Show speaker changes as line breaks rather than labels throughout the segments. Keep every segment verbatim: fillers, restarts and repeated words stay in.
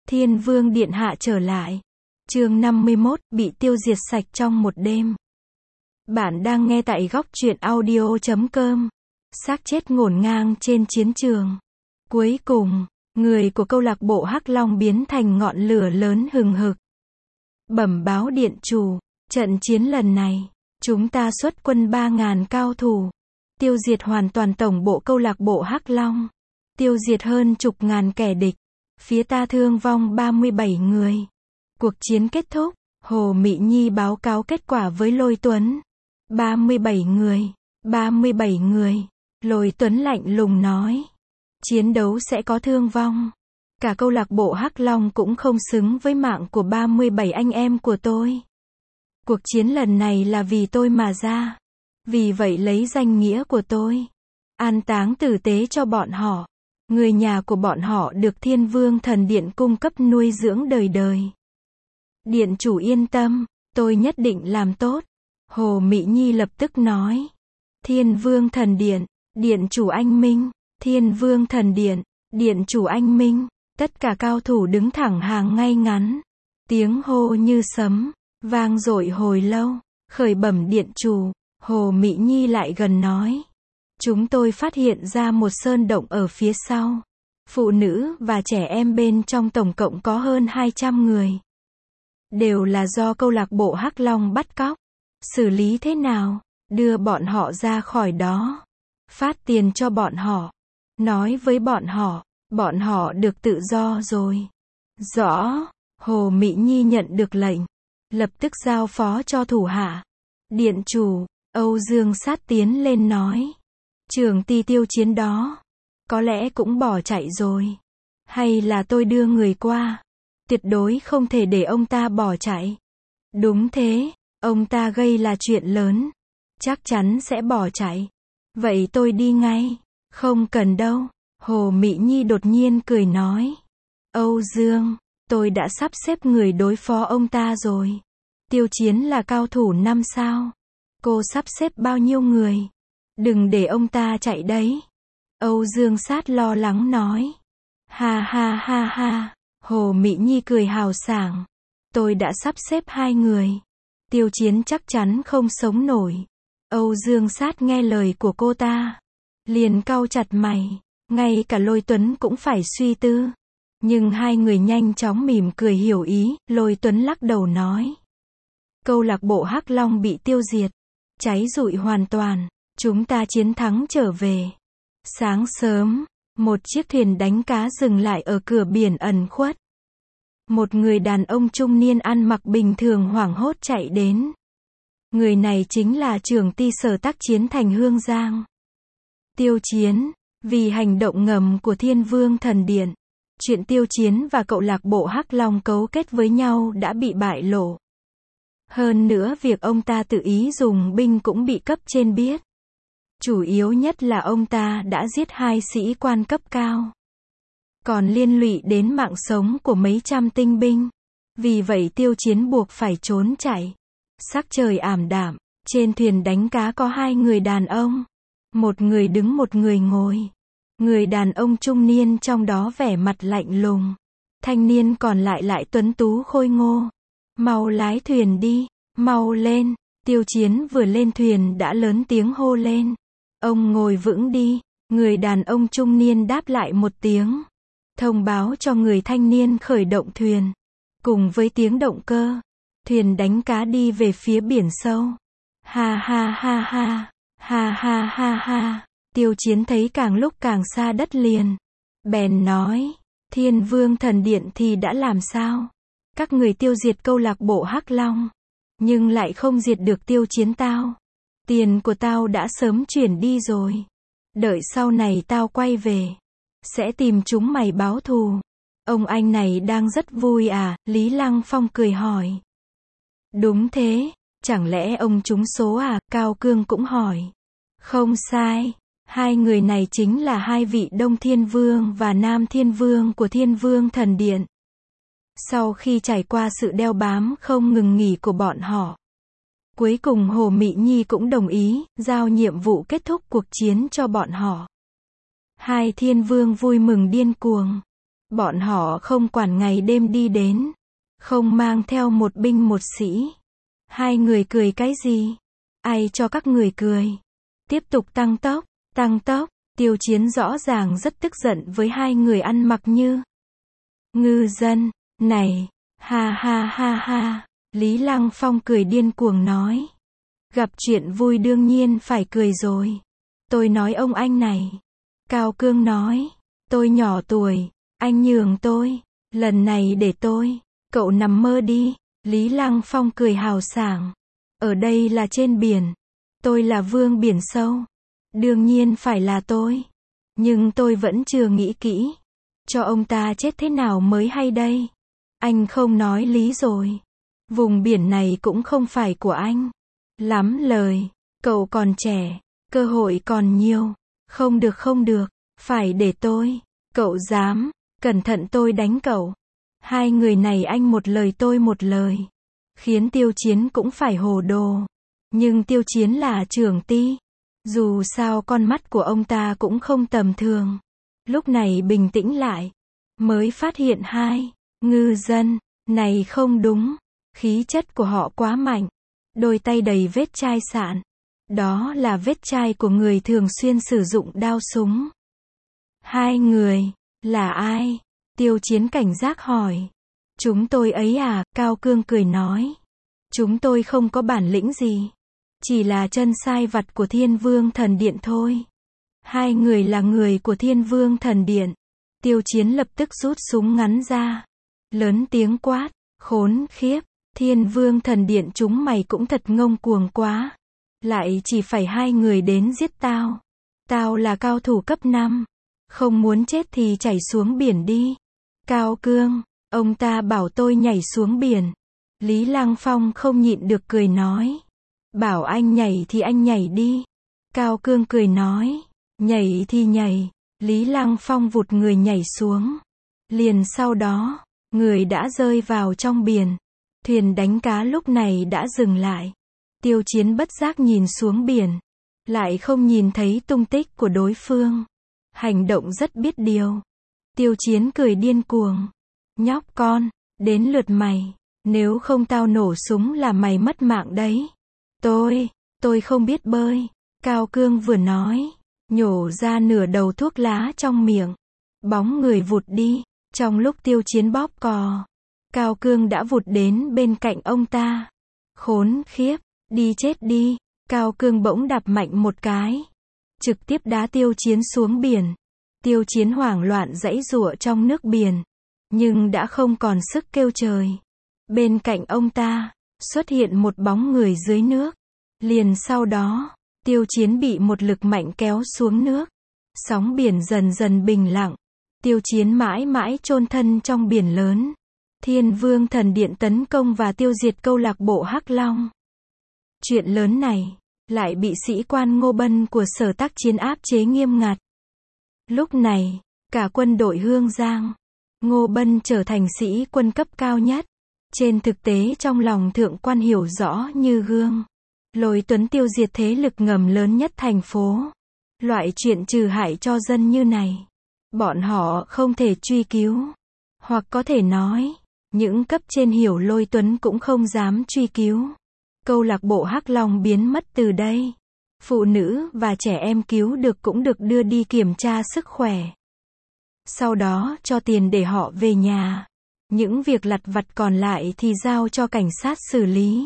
Thiên Vương Điện Hạ trở lại. Chương năm mươi mốt, bị tiêu diệt sạch trong một đêm. Bạn đang nghe tại góc truyện audio chấm com. Xác chết ngổn ngang trên chiến trường. Cuối cùng, người của câu lạc bộ Hắc Long biến thành ngọn lửa lớn hừng hực. Bẩm báo điện chủ, trận chiến lần này, chúng ta xuất quân ba ngàn cao thủ, tiêu diệt hoàn toàn tổng bộ câu lạc bộ Hắc Long, tiêu diệt hơn chục ngàn kẻ địch, phía ta thương vong ba mươi bảy người. Cuộc chiến kết thúc, Hồ Mị Nhi báo cáo kết quả với Lôi Tuấn. ba mươi bảy người, ba mươi bảy người. Lôi Tuấn lạnh lùng nói, chiến đấu sẽ có thương vong. Cả câu lạc bộ Hắc Long cũng không xứng với mạng của ba mươi bảy anh em của tôi. Cuộc chiến lần này là vì tôi mà ra. Vì vậy lấy danh nghĩa của tôi, an táng tử tế cho bọn họ. Người nhà của bọn họ được Thiên Vương Thần Điện cung cấp nuôi dưỡng đời đời. Điện chủ yên tâm, tôi nhất định làm tốt. Hồ Mị Nhi lập tức nói. Thiên Vương Thần Điện, Điện chủ anh minh. Thiên Vương Thần Điện, Điện chủ anh minh. Tất cả cao thủ đứng thẳng hàng ngay ngắn. Tiếng hô như sấm, vang dội hồi lâu. Khởi bẩm điện chủ, Hồ Mị Nhi lại gần nói. Chúng tôi phát hiện ra một sơn động ở phía sau. Phụ nữ và trẻ em bên trong tổng cộng có hơn hai trăm người. Đều là do câu lạc bộ Hắc Long bắt cóc. Xử lý thế nào? Đưa bọn họ ra khỏi đó. Phát tiền cho bọn họ. Nói với bọn họ, bọn họ được tự do rồi. Rõ. Hồ Mị Nhi nhận được lệnh, lập tức giao phó cho thủ hạ. Điện chủ, Âu Dương Sát tiến lên nói. Trưởng ty tiêu chiến đó, có lẽ cũng bỏ chạy rồi. Hay là tôi đưa người qua? Tuyệt đối không thể để ông ta bỏ chạy. Đúng thế, ông ta gây là chuyện lớn. Chắc chắn sẽ bỏ chạy. Vậy tôi đi ngay. Không cần đâu. Hồ Mị Nhi đột nhiên cười nói. Âu Dương, tôi đã sắp xếp người đối phó ông ta rồi. Tiêu chiến là cao thủ năm sao. Cô sắp xếp bao nhiêu người? Đừng để ông ta chạy đấy. Âu Dương Sát lo lắng nói. Ha ha ha ha. Hồ Mị Nhi cười hào sảng. Tôi đã sắp xếp hai người. Tiêu chiến chắc chắn không sống nổi. Âu Dương Sát nghe lời của cô ta, liền cau chặt mày. Ngay cả Lôi Tuấn cũng phải suy tư. Nhưng hai người nhanh chóng mỉm cười hiểu ý. Lôi Tuấn lắc đầu nói. Câu lạc bộ Hắc Long bị tiêu diệt, cháy rụi hoàn toàn. Chúng ta chiến thắng trở về. Sáng sớm, một chiếc thuyền đánh cá dừng lại ở cửa biển ẩn khuất. Một người đàn ông trung niên ăn mặc bình thường hoảng hốt chạy đến. Người này chính là trưởng ty sở tác chiến thành Hương Giang. Tiêu chiến, vì hành động ngầm của Thiên Vương Thần Điện, chuyện tiêu chiến và cậu lạc bộ Hắc Long cấu kết với nhau đã bị bại lộ. Hơn nữa việc ông ta tự ý dùng binh cũng bị cấp trên biết. Chủ yếu nhất là ông ta đã giết hai sĩ quan cấp cao. Còn liên lụy đến mạng sống của mấy trăm tinh binh. Vì vậy tiêu chiến buộc phải trốn chạy. Sắc trời ảm đạm, trên thuyền đánh cá có hai người đàn ông. Một người đứng một người ngồi. Người đàn ông trung niên trong đó vẻ mặt lạnh lùng. Thanh niên còn lại lại tuấn tú khôi ngô. Mau lái thuyền đi, mau lên. Tiêu chiến vừa lên thuyền đã lớn tiếng hô lên. Ông ngồi vững đi. Người đàn ông trung niên đáp lại một tiếng. Thông báo cho người thanh niên khởi động thuyền. Cùng với tiếng động cơ, thuyền đánh cá đi về phía biển sâu. Ha ha ha ha, ha ha ha ha. Tiêu chiến thấy càng lúc càng xa đất liền. Bèn nói, Thiên Vương Thần Điện thì đã làm sao? Các người tiêu diệt câu lạc bộ Hắc Long, nhưng lại không diệt được tiêu chiến tao. Tiền của tao đã sớm chuyển đi rồi. Đợi sau này tao quay về, sẽ tìm chúng mày báo thù. Ông anh này đang rất vui à? Lý Lăng Phong cười hỏi. Đúng thế, chẳng lẽ ông trúng số à? Cao Cương cũng hỏi. Không sai, hai người này chính là hai vị Đông Thiên Vương và Nam Thiên Vương của Thiên Vương Thần Điện. Sau khi trải qua sự đeo bám không ngừng nghỉ của bọn họ, cuối cùng Hồ Mị Nhi cũng đồng ý, giao nhiệm vụ kết thúc cuộc chiến cho bọn họ. Hai thiên vương vui mừng điên cuồng. Bọn họ không quản ngày đêm đi đến, không mang theo một binh một sĩ. Hai người cười cái gì? Ai cho các người cười? Tiếp tục tăng tốc, tăng tốc. Tiêu Chiến rõ ràng rất tức giận với hai người ăn mặc như ngư dân. Này, ha ha ha ha. Lý Lăng Phong cười điên cuồng nói. Gặp chuyện vui đương nhiên phải cười rồi. Tôi nói ông anh này. Cao Cương nói. Tôi nhỏ tuổi, anh nhường tôi. Lần này để tôi. Cậu nằm mơ đi. Lý Lăng Phong cười hào sảng. Ở đây là trên biển. Tôi là vương biển sâu. Đương nhiên phải là tôi. Nhưng tôi vẫn chưa nghĩ kỹ. Cho ông ta chết thế nào mới hay đây? Anh không nói lý rồi. Vùng biển này cũng không phải của anh. Lắm lời. Cậu còn trẻ. Cơ hội còn nhiều. Không được không được. Phải để tôi. Cậu dám. Cẩn thận tôi đánh cậu. Hai người này anh một lời tôi một lời. Khiến Tiêu Chiến cũng phải hồ đồ. Nhưng Tiêu Chiến là trưởng ty. Dù sao con mắt của ông ta cũng không tầm thường. Lúc này bình tĩnh lại. Mới phát hiện hai ngư dân này không đúng. Khí chất của họ quá mạnh. Đôi tay đầy vết chai sạn. Đó là vết chai của người thường xuyên sử dụng đao súng. Hai người, là ai? Tiêu Chiến cảnh giác hỏi. Chúng tôi ấy à, Cao Cương cười nói. Chúng tôi không có bản lĩnh gì. Chỉ là chân sai vặt của Thiên Vương Thần Điện thôi. Hai người là người của Thiên Vương Thần Điện. Tiêu Chiến lập tức rút súng ngắn ra. Lớn tiếng quát. Khốn khiếp. Thiên Vương Thần Điện chúng mày cũng thật ngông cuồng quá. Lại chỉ phải hai người đến giết tao. Tao là cao thủ cấp năm. Không muốn chết thì chảy xuống biển đi. Cao Cương. Ông ta bảo tôi nhảy xuống biển. Lý Lăng Phong không nhịn được cười nói. Bảo anh nhảy thì anh nhảy đi. Cao Cương cười nói. Nhảy thì nhảy. Lý Lăng Phong vụt người nhảy xuống. Liền sau đó, người đã rơi vào trong biển. Thuyền đánh cá lúc này đã dừng lại. Tiêu Chiến bất giác nhìn xuống biển. Lại không nhìn thấy tung tích của đối phương. Hành động rất biết điều. Tiêu Chiến cười điên cuồng. Nhóc con, đến lượt mày. Nếu không tao nổ súng là mày mất mạng đấy. Tôi, tôi không biết bơi. Cao Cương vừa nói. Nhổ ra nửa đầu thuốc lá trong miệng. Bóng người vụt đi. Trong lúc Tiêu Chiến bóp cò. Cao Cương đã vụt đến bên cạnh ông ta. Khốn khiếp, đi chết đi. Cao Cương bỗng đạp mạnh một cái. Trực tiếp đá Tiêu Chiến xuống biển. Tiêu Chiến hoảng loạn giãy giụa trong nước biển. Nhưng đã không còn sức kêu trời. Bên cạnh ông ta, xuất hiện một bóng người dưới nước. Liền sau đó, Tiêu Chiến bị một lực mạnh kéo xuống nước. Sóng biển dần dần bình lặng. Tiêu Chiến mãi mãi chôn thân trong biển lớn. Thiên Vương Thần Điện tấn công và tiêu diệt câu lạc bộ Hắc Long. Chuyện lớn này, lại bị sĩ quan Ngô Bân của Sở Tác Chiến áp chế nghiêm ngặt. Lúc này, cả quân đội Hương Giang, Ngô Bân trở thành sĩ quân cấp cao nhất. Trên thực tế trong lòng thượng quan hiểu rõ như gương. Lôi Tuấn tiêu diệt thế lực ngầm lớn nhất thành phố. Loại chuyện trừ hại cho dân như này, bọn họ không thể truy cứu. Hoặc có thể nói, những cấp trên hiểu Lôi Tuấn cũng không dám truy cứu. Câu lạc bộ Hắc Long biến mất từ đây. Phụ nữ và trẻ em cứu được cũng được đưa đi kiểm tra sức khỏe. Sau đó cho tiền để họ về nhà. Những việc lặt vặt còn lại thì giao cho cảnh sát xử lý.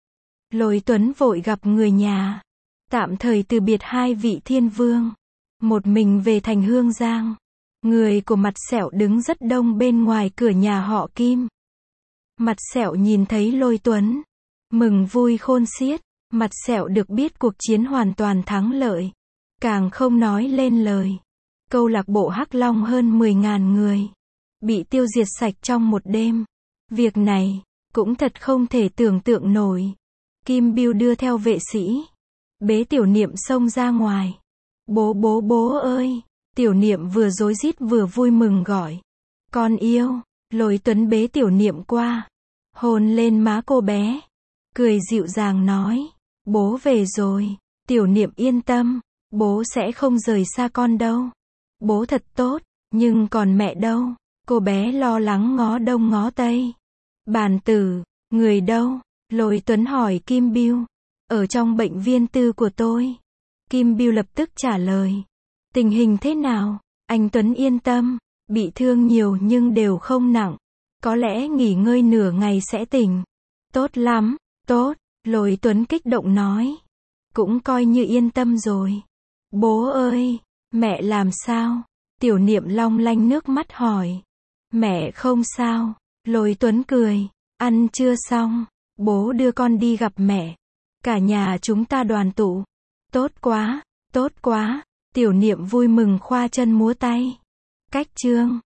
Lôi Tuấn vội gặp người nhà. Tạm thời từ biệt hai vị thiên vương. Một mình về thành Hương Giang. Người của Mặt Sẹo đứng rất đông bên ngoài cửa nhà họ Kim. Mặt Sẹo nhìn thấy Lôi Tuấn. Mừng vui khôn xiết. Mặt Sẹo được biết cuộc chiến hoàn toàn thắng lợi. Càng không nói lên lời. Câu lạc bộ Hắc Long hơn mười nghìn người. Bị tiêu diệt sạch trong một đêm. Việc này, cũng thật không thể tưởng tượng nổi. Kim Biêu đưa theo vệ sĩ. Bế Tiểu Niệm xông ra ngoài. Bố bố bố ơi. Tiểu Niệm vừa rối rít vừa vui mừng gọi. Con yêu. Lôi Tuấn bế Tiểu Niệm qua. Hôn lên má cô bé. Cười dịu dàng nói. Bố về rồi. Tiểu Niệm yên tâm. Bố sẽ không rời xa con đâu. Bố thật tốt. Nhưng còn mẹ đâu? Cô bé lo lắng ngó đông ngó tây. Bàn tử, người đâu? Lôi Tuấn hỏi Kim Bưu. Ở trong bệnh viên tư của tôi. Kim Bưu lập tức trả lời. Tình hình thế nào? Anh Tuấn yên tâm, bị thương nhiều nhưng đều không nặng. Có lẽ nghỉ ngơi nửa ngày sẽ tỉnh. Tốt lắm, tốt, Lôi Tuấn kích động nói. Cũng coi như yên tâm rồi. Bố ơi, mẹ làm sao? Tiểu Niệm long lanh nước mắt hỏi. Mẹ không sao, Lôi Tuấn cười. Ăn chưa xong, bố đưa con đi gặp mẹ. Cả nhà chúng ta đoàn tụ. Tốt quá, tốt quá. Tiểu Niệm vui mừng khoa chân múa tay. Cách chương